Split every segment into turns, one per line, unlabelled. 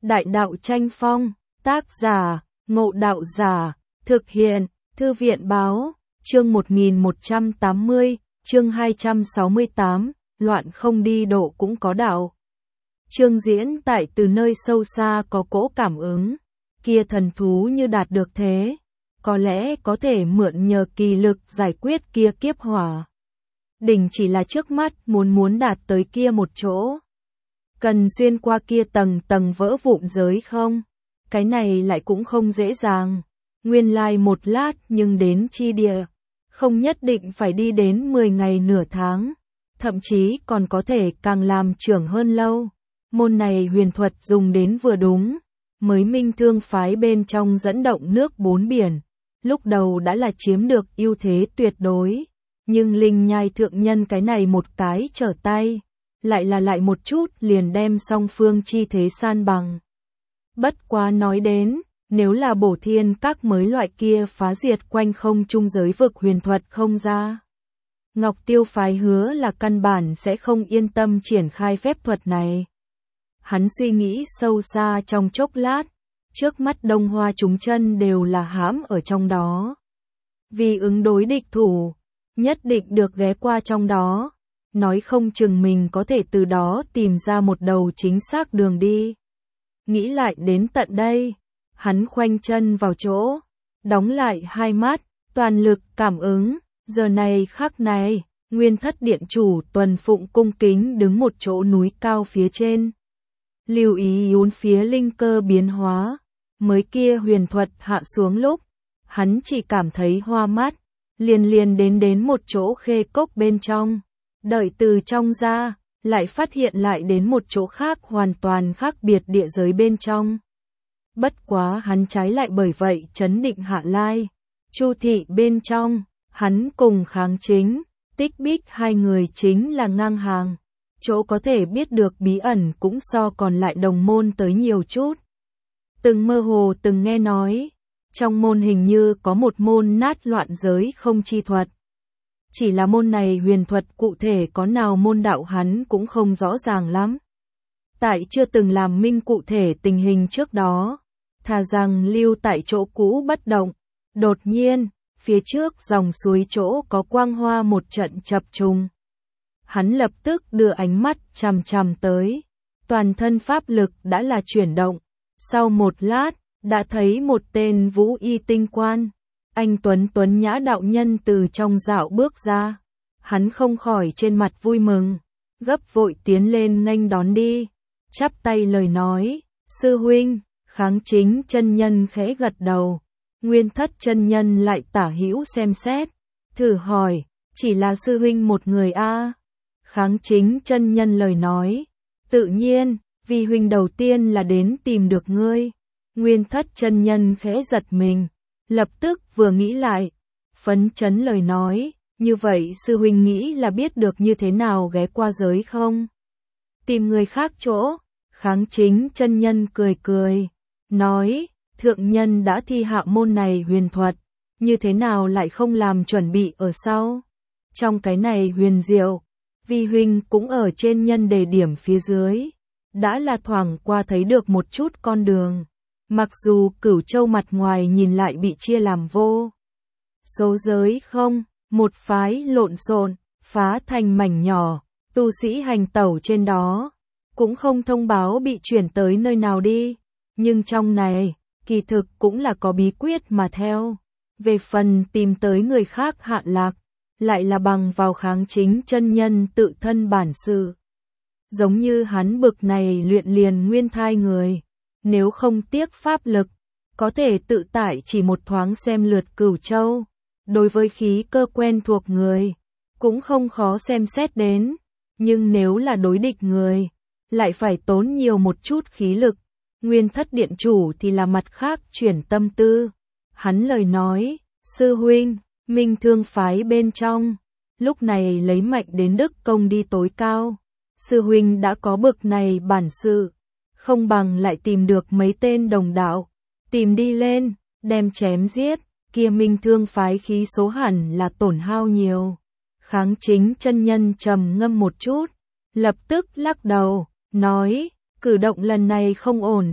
Đại đạo tranh phong, tác giả, Ngộ Đạo Giả, thực hiện, Thư viện Báo, chương 1180, chương 268, loạn không đi độ cũng có đạo. Chương diễn tại từ nơi sâu xa có cỗ cảm ứng, kia thần thú như đạt được thế, có lẽ có thể mượn nhờ kỳ lực giải quyết kia kiếp hỏa. Đỉnh chỉ là trước mắt muốn đạt tới kia một chỗ. Cần xuyên qua kia tầng tầng vỡ vụn giới không? Cái này lại cũng không dễ dàng. Nguyên lai một lát nhưng đến chi địa. Không nhất định phải đi đến 10 ngày nửa tháng. Thậm chí còn có thể càng làm trưởng hơn lâu. Môn này huyền thuật dùng đến vừa đúng. Mới Minh Thương phái bên trong dẫn động nước bốn biển. Lúc đầu đã là chiếm được ưu thế tuyệt đối. Nhưng Linh Nhai thượng nhân cái này một cái trở tay. Lại một chút liền đem song phương chi thế san bằng. Bất quá nói đến, nếu là bổ thiên các mới loại kia phá diệt quanh không trung giới vực huyền thuật không ra. Ngọc Tiêu phái hứa là căn bản sẽ không yên tâm triển khai phép thuật này. Hắn suy nghĩ sâu xa trong chốc lát, trước mắt Đông Hoa chúng chân đều là hãm ở trong đó. Vì ứng đối địch thủ, nhất định được ghé qua trong đó. Nói không chừng mình có thể từ đó tìm ra một đầu chính xác đường đi. Nghĩ lại đến tận đây, hắn khoanh chân vào chỗ, đóng lại hai mắt, toàn lực cảm ứng, giờ này khắc này, Nguyên Thất Điện chủ Tuần Phụng cung kính đứng một chỗ núi cao phía trên. Lưu ý bốn phía linh cơ biến hóa, mới kia huyền thuật hạ xuống lúc, hắn chỉ cảm thấy hoa mắt, liền đến một chỗ khê cốc bên trong. Đợi từ trong ra, lại phát hiện lại đến một chỗ khác hoàn toàn khác biệt địa giới bên trong. Bất quá hắn trái lại bởi vậy chấn định hạ lai. Chu thị bên trong, hắn cùng Kháng Chính, Tích Bích hai người chính là ngang hàng. Chỗ có thể biết được bí ẩn cũng so còn lại đồng môn tới nhiều chút. Từng mơ hồ từng nghe nói, trong môn hình như có một môn nát loạn giới không chi thuật. Chỉ là môn này huyền thuật cụ thể có nào môn đạo hắn cũng không rõ ràng lắm. Tại chưa từng làm minh cụ thể tình hình trước đó, thà rằng lưu tại chỗ cũ bất động. Đột nhiên, phía trước dòng suối chỗ có quang hoa một trận chập trùng. Hắn lập tức đưa ánh mắt chằm tới, toàn thân pháp lực đã là chuyển động. Sau một lát, đã thấy một tên vũ y tinh quan. Anh Tuấn nhã đạo nhân từ trong dạo bước ra, hắn không khỏi trên mặt vui mừng, gấp vội tiến lên nghênh đón đi, chắp tay lời nói, sư huynh. Kháng Chính chân nhân khẽ gật đầu, Nguyên Thất chân nhân lại tả hữu xem xét, thử hỏi, chỉ là sư huynh một người a? Kháng Chính chân nhân lời nói, tự nhiên, vì huynh đầu tiên là đến tìm được ngươi. Nguyên Thất chân nhân khẽ giật mình. Lập tức vừa nghĩ lại, phấn chấn lời nói, như vậy sư huynh nghĩ là biết được như thế nào ghé qua giới không? Tìm người khác chỗ, Kháng Chính chân nhân cười, nói, thượng nhân đã thi hạ môn này huyền thuật, như thế nào lại không làm chuẩn bị ở sau? Trong cái này huyền diệu, vi huynh cũng ở trên nhân đề điểm phía dưới, đã là thoảng qua thấy được một chút con đường. Mặc dù Cửu Châu mặt ngoài nhìn lại bị chia làm vô số giới không, một phái lộn xộn, phá thành mảnh nhỏ, tu sĩ hành tẩu trên đó, cũng không thông báo bị chuyển tới nơi nào đi, nhưng trong này, kỳ thực cũng là có bí quyết mà theo. Về phần tìm tới người khác hạ lạc, lại là bằng vào Kháng Chính chân nhân tự thân bản sự. Giống như hắn bực này luyện liền nguyên thai người. Nếu không tiếc pháp lực, có thể tự tại chỉ một thoáng xem lượt Cửu Châu. Đối với khí cơ quen thuộc người, cũng không khó xem xét đến. Nhưng nếu là đối địch người, lại phải tốn nhiều một chút khí lực. Nguyên Thất Điện chủ thì là mặt khác chuyển tâm tư. Hắn lời nói, sư huynh, Minh Thương phái bên trong, lúc này lấy mạnh đến đức công đi tối cao. Sư huynh đã có bực này bản sự. Không bằng lại tìm được mấy tên đồng đạo, tìm đi lên, đem chém giết, kia Minh Thương phái khí số hẳn là tổn hao nhiều. Kháng Chính chân nhân trầm ngâm một chút, lập tức lắc đầu, nói, cử động lần này không ổn,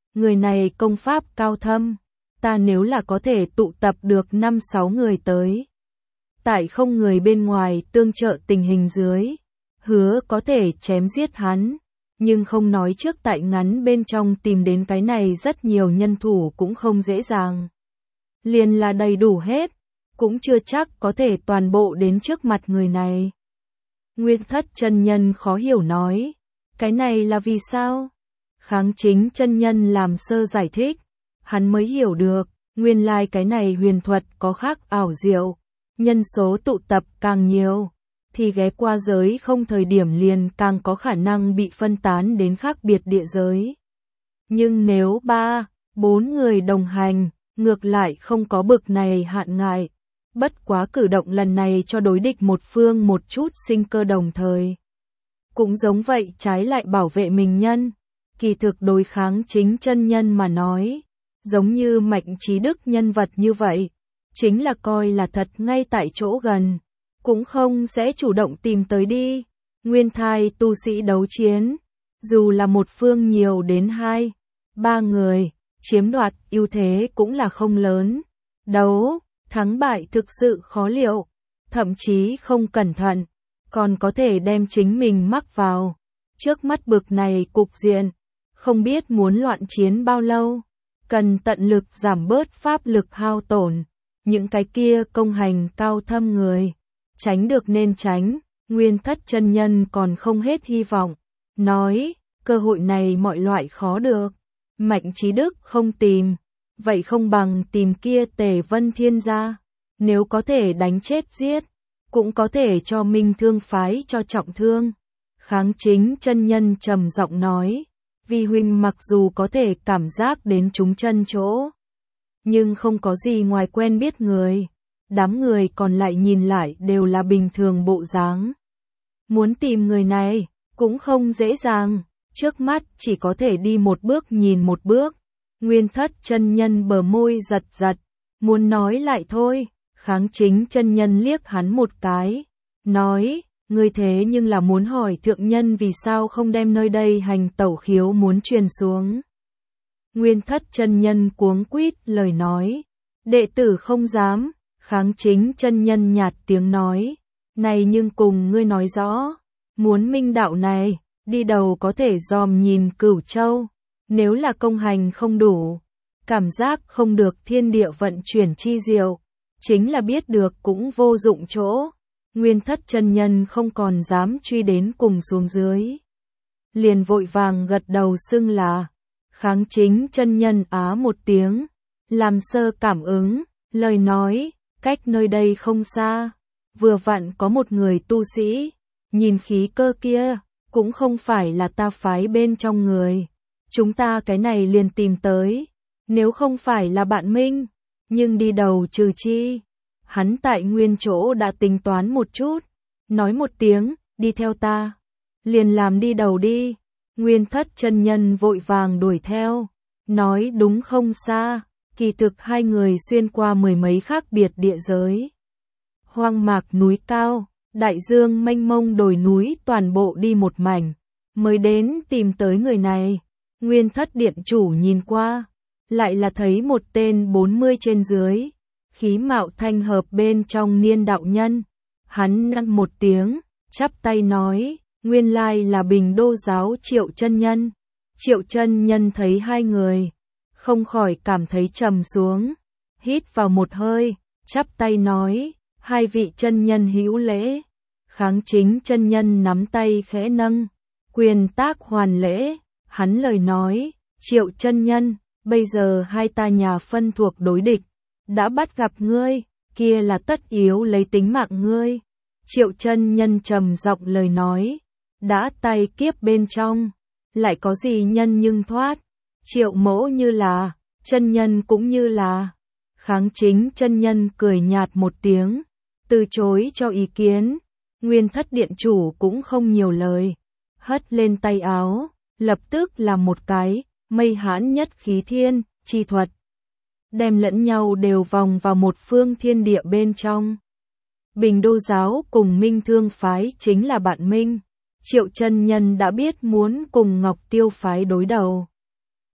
người này công pháp cao thâm, ta nếu là có thể tụ tập được 5-6 người tới. Tại không người bên ngoài tương trợ tình hình dưới, hứa có thể chém giết hắn, nhưng không nói trước tại ngắn bên trong tìm đến cái này rất nhiều nhân thủ cũng không dễ dàng. Liền là đầy đủ hết, cũng chưa chắc có thể toàn bộ đến trước mặt người này. Nguyên Thất chân nhân khó hiểu nói, cái này là vì sao? Kháng Chính chân nhân làm sơ giải thích, hắn mới hiểu được, nguyên lai cái này huyền thuật có khác ảo diệu, nhân số tụ tập càng nhiều, thì ghé qua giới không thời điểm liền càng có khả năng bị phân tán đến khác biệt địa giới. Nhưng nếu 3-4 người đồng hành, ngược lại không có bực này hạn ngại. Bất quá cử động lần này cho đối địch một phương một chút sinh cơ đồng thời. Cũng giống vậy trái lại bảo vệ mình nhân. Kỳ thực đối kháng chính chân nhân mà nói, giống như Mạnh Trí Đức nhân vật như vậy, chính là coi là thật ngay tại chỗ gần, cũng không sẽ chủ động tìm tới đi. Nguyên thai tu sĩ đấu chiến, dù là một phương nhiều đến 2-3 người, chiếm đoạt ưu thế cũng là không lớn. Đấu, thắng bại thực sự khó liệu, thậm chí không cẩn thận, còn có thể đem chính mình mắc vào. Trước mắt bực này cục diện, không biết muốn loạn chiến bao lâu, cần tận lực giảm bớt pháp lực hao tổn, những cái kia công hành cao thâm người, tránh được nên tránh. Nguyên Thất chân nhân còn không hết hy vọng, nói, cơ hội này mọi loại khó được, Mạnh Trí Đức không tìm, vậy không bằng tìm kia Tề Vân Thiên gia, nếu có thể đánh chết giết, cũng có thể cho Minh Thương phái cho trọng thương. Kháng Chính chân nhân trầm giọng nói, vì huynh mặc dù có thể cảm giác đến chúng chân chỗ, nhưng không có gì ngoài quen biết người, đám người còn lại nhìn lại đều là bình thường bộ dáng. Muốn tìm người này, cũng không dễ dàng, trước mắt chỉ có thể đi một bước nhìn một bước. Nguyên Thất chân nhân bờ môi giật giật, muốn nói lại thôi. Kháng Chính chân nhân liếc hắn một cái, nói, ngươi thế nhưng là muốn hỏi thượng nhân vì sao không đem nơi đây hành tẩu khiếu muốn truyền xuống. Nguyên Thất chân nhân cuống quýt lời nói, đệ tử không dám. Kháng Chính chân nhân nhạt tiếng nói, này nhưng cùng ngươi nói rõ, muốn minh đạo này, đi đầu có thể dòm nhìn Cửu Châu, nếu là công hành không đủ, cảm giác không được thiên địa vận chuyển chi diệu, chính là biết được cũng vô dụng chỗ. Nguyên Thất chân nhân không còn dám truy đến cùng xuống dưới, liền vội vàng gật đầu xưng là. Kháng Chính chân nhân á một tiếng, làm sơ cảm ứng, lời nói, cách nơi đây không xa, vừa vặn có một người tu sĩ, nhìn khí cơ kia, cũng không phải là ta phái bên trong người, chúng ta cái này liền tìm tới, nếu không phải là bạn Minh, nhưng đi đầu trừ chi. Hắn tại nguyên chỗ đã tính toán một chút, nói một tiếng, đi theo ta, liền làm đi đầu đi. Nguyên Thất chân nhân vội vàng đuổi theo, nói đúng không xa, kỳ thực hai người xuyên qua mười mấy khác biệt địa giới. Hoang mạc núi cao, đại dương mênh mông đồi núi toàn bộ đi một mảnh, mới đến tìm tới người này. Nguyên Thất điện chủ nhìn qua, lại là thấy một tên 40 trên dưới, khí mạo thanh hợp bên trong niên đạo nhân. Hắn ngăn một tiếng, chắp tay nói, nguyên lai là Bình Đô giáo Triệu chân nhân. Triệu chân nhân thấy hai người, không khỏi cảm thấy trầm xuống, hít vào một hơi, chắp tay nói, hai vị chân nhân hữu lễ. Kháng Chính chân nhân nắm tay khẽ nâng, quyền tác hoàn lễ. Hắn lời nói, Triệu chân nhân, bây giờ hai ta nhà phân thuộc đối địch, đã bắt gặp ngươi, kia là tất yếu lấy tính mạng ngươi. Triệu chân nhân trầm giọng lời nói, đã tay kiếp bên trong, lại có gì nhân nhưng thoát. Triệu mỗ như là, chân nhân cũng như là. Kháng Chính chân nhân cười nhạt một tiếng, từ chối cho ý kiến. Nguyên Thất điện chủ cũng không nhiều lời, hất lên tay áo, lập tức là một cái mây hãn nhất khí thiên chi thuật, đem lẫn nhau đều vòng vào một phương thiên địa bên trong. Bình Đô giáo cùng Minh Thương phái chính là bạn Minh. Triệu chân nhân đã biết muốn cùng Ngọc Tiêu phái đối đầu,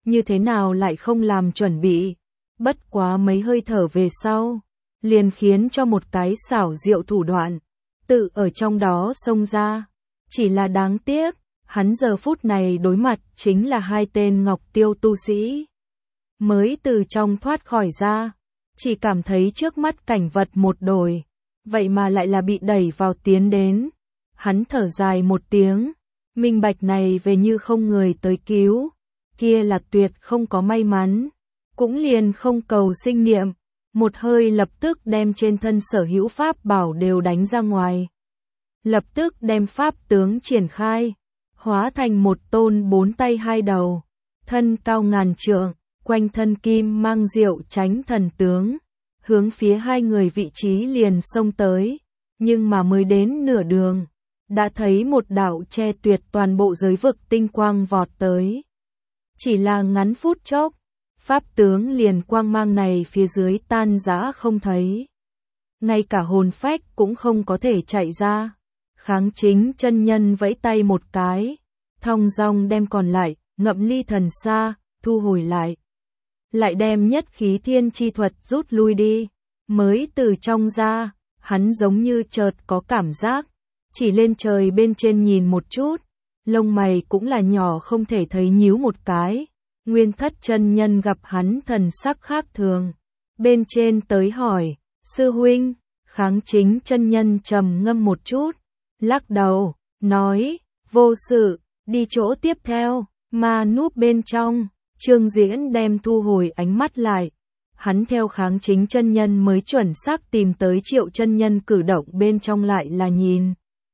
như thế nào lại không làm chuẩn bị. Bất quá mấy hơi thở về sau, liền khiến cho một cái xảo diệu thủ đoạn, tự ở trong đó xông ra. Chỉ là đáng tiếc, hắn giờ phút này đối mặt chính là hai tên Ngọc Tiêu tu sĩ. Mới từ trong thoát khỏi ra, chỉ cảm thấy trước mắt cảnh vật một đổi, vậy mà lại là bị đẩy vào tiến đến. Hắn thở dài một tiếng, minh bạch này về như không người tới cứu, kia là tuyệt không có may mắn, cũng liền không cầu sinh niệm, một hơi lập tức đem trên thân sở hữu pháp bảo đều đánh ra ngoài. Lập tức đem pháp tướng triển khai, hóa thành một tôn 4 tay 2 đầu, thân cao ngàn trượng, quanh thân kim mang diệu tránh thần tướng, hướng phía hai người vị trí liền xông tới, nhưng mà mới đến nửa đường, đã thấy một đạo che tuyệt toàn bộ giới vực tinh quang vọt tới. Chỉ là ngắn phút chốc, pháp tướng liền quang mang này phía dưới tan rã không thấy. Ngay cả hồn phách cũng không có thể chạy ra. Kháng Chính chân nhân vẫy tay một cái, thong dong đem còn lại, ngậm ly thần xa, thu hồi lại. Lại đem nhất khí thiên chi thuật rút lui đi. Mới từ trong ra, hắn giống như chợt có cảm giác, chỉ lên trời bên trên nhìn một chút, lông mày cũng là nhỏ không thể thấy nhíu một cái. Nguyên Thất chân nhân gặp hắn thần sắc khác thường, bên trên tới hỏi, sư huynh. Kháng Chính chân nhân trầm ngâm một chút, lắc đầu, nói, vô sự, đi chỗ tiếp theo. Ma núp bên trong, Trương Diễn đem thu hồi ánh mắt lại. Hắn theo Kháng Chính chân nhân mới chuẩn xác tìm tới Triệu chân nhân cử động bên trong lại là nhìn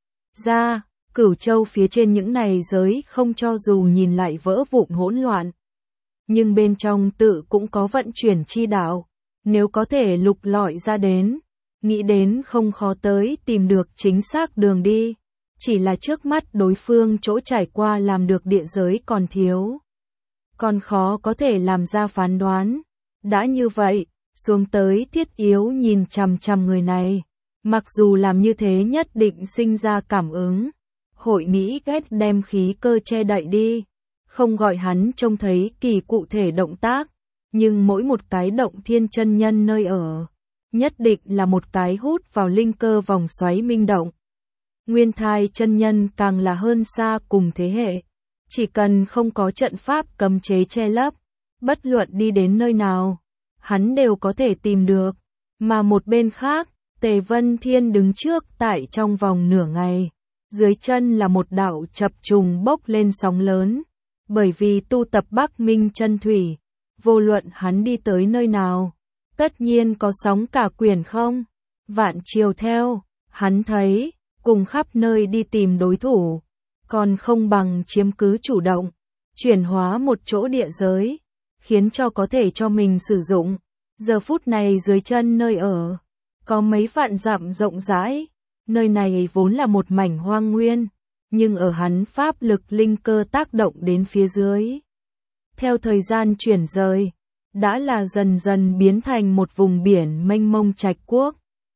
ra, Cửu Châu phía trên những này giới không cho dù nhìn lại vỡ vụn hỗn loạn, nhưng bên trong tự cũng có vận chuyển chi đạo, nếu có thể lục lọi ra đến, nghĩ đến không khó tới tìm được chính xác đường đi, chỉ là trước mắt đối phương chỗ trải qua làm được địa giới còn thiếu, còn khó có thể làm ra phán đoán. Đã như vậy, xuống tới thiết yếu nhìn chằm chằm người này, mặc dù làm như thế nhất định sinh ra cảm ứng, hội nghĩ ghét đem khí cơ che đậy đi, không gọi hắn trông thấy kỳ cụ thể động tác, nhưng mỗi một cái động thiên chân nhân nơi ở, nhất định là một cái hút vào linh cơ vòng xoáy minh động. Nguyên Thai chân nhân càng là hơn xa cùng thế hệ, chỉ cần không có trận pháp cấm chế che lấp, bất luận đi đến nơi nào, hắn đều có thể tìm được. Mà một bên khác, Tề Vân Thiên đứng trước tại trong vòng nửa ngày, dưới chân là một đạo chập trùng bốc lên sóng lớn, bởi vì tu tập Bắc Minh chân thủy, vô luận hắn đi tới nơi nào, tất nhiên có sóng cả quyển không, vạn chiều theo, hắn thấy, cùng khắp nơi đi tìm đối thủ, còn không bằng chiếm cứ chủ động, chuyển hóa một chỗ địa giới, khiến cho có thể cho mình sử dụng. Giờ phút này dưới chân nơi ở, có mấy vạn dặm rộng rãi, nơi này vốn là một mảnh hoang nguyên, nhưng ở hắn pháp lực linh cơ tác động đến phía dưới. Theo thời gian chuyển rời, đã là dần dần biến thành một vùng biển mênh mông trạch quốc.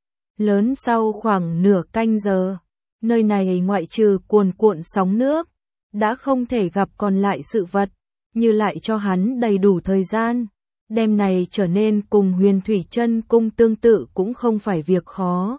Lớn sau khoảng nửa canh giờ, nơi này ngoại trừ cuồn cuộn sóng nước, đã không thể gặp còn lại sự vật, như lại cho hắn đầy đủ thời gian. Đêm này trở nên cùng Huyền Thủy Chân Cung tương tự cũng không phải việc khó.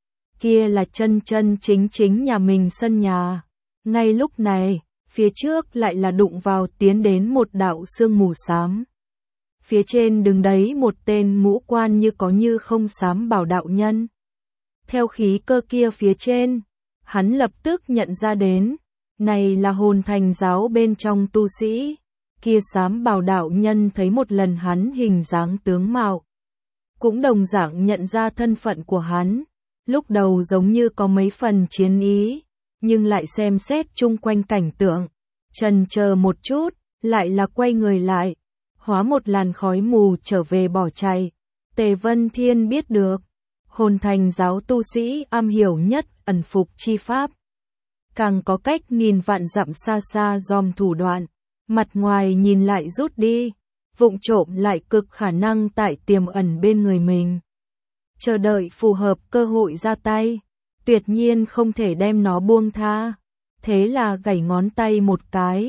Kia là chân chân chính chính nhà mình sân nhà. Ngay lúc này, phía trước lại là đụng vào tiến đến một đạo sương mù xám. Phía trên đứng đấy một tên ngũ quan như có như không xám bảo đạo nhân. Theo khí cơ kia phía trên, hắn lập tức nhận ra đến, này là Hồn Thành giáo bên trong tu sĩ. Kia xám bảo đạo nhân thấy một lần hắn hình dáng tướng mạo, cũng đồng dạng nhận ra thân phận của hắn, lúc đầu giống như có mấy phần chiến ý, nhưng lại xem xét chung quanh cảnh tượng, chần chờ một chút, lại là quay người lại, hóa một làn khói mù trở về bỏ chạy. Tề Vân Thiên biết được, Hồn Thành giáo tu sĩ am hiểu nhất ẩn phục chi pháp, càng có cách nghìn vạn dặm xa xa dòm thủ đoạn. Mặt ngoài nhìn lại rút đi, vụng trộm lại cực khả năng tại tiềm ẩn bên người mình. Chờ đợi phù hợp cơ hội ra tay, tuyệt nhiên không thể đem nó buông tha. Thế là gảy ngón tay một cái,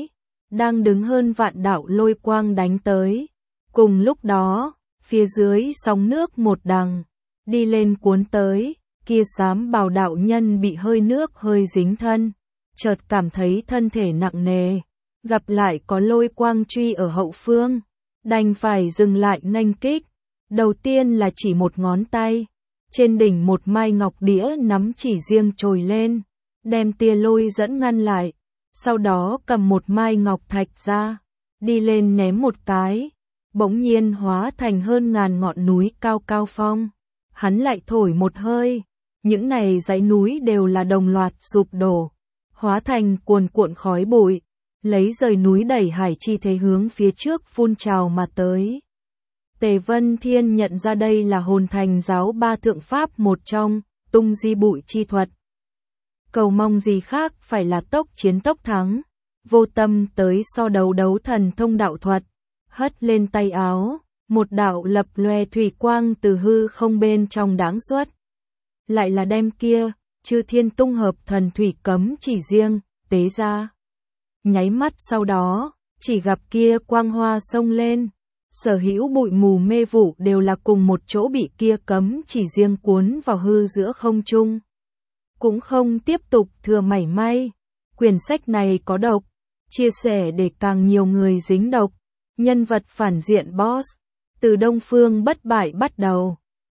đang đứng hơn vạn đạo lôi quang đánh tới. Cùng lúc đó, phía dưới sóng nước một đằng, đi lên cuốn tới, kia xám bào đạo nhân bị hơi nước hơi dính thân, chợt cảm thấy thân thể nặng nề, gặp lại có lôi quang truy ở hậu phương, đành phải dừng lại nghênh kích. Đầu tiên là chỉ một ngón tay, trên đỉnh một mai ngọc đĩa nắm chỉ riêng trồi lên, đem tia lôi dẫn ngăn lại, sau đó cầm một mai ngọc thạch ra, đi lên ném một cái, bỗng nhiên hóa thành hơn ngàn ngọn núi cao cao phong. Hắn lại thổi một hơi, những này dãy núi đều là đồng loạt sụp đổ, hóa thành cuồn cuộn khói bụi, lấy rời núi đẩy hải chi thế hướng phía trước phun trào mà tới. Tề Vân Thiên nhận ra đây là hồn thành giáo ba thượng pháp một trong, tung di bụi chi thuật. Cầu mong gì khác phải là tốc chiến tốc thắng, vô tâm tới so đấu đấu thần thông đạo thuật, hất lên tay áo, một đạo lập loè thủy quang từ hư không bên trong đáng xuất. Lại là đem kia, chư thiên tung hợp thần thủy cấm chỉ riêng, tế ra. Nháy mắt sau đó, chỉ gặp kia quang hoa sông lên, sở hữu bụi mù mê vụ đều là cùng một chỗ bị kia cấm chỉ riêng cuốn vào hư giữa không trung. Cũng không tiếp tục thừa mảy may, quyển sách này có độc, chia sẻ để càng nhiều người dính độc, nhân vật phản diện boss, từ Đông Phương bất bại bắt đầu.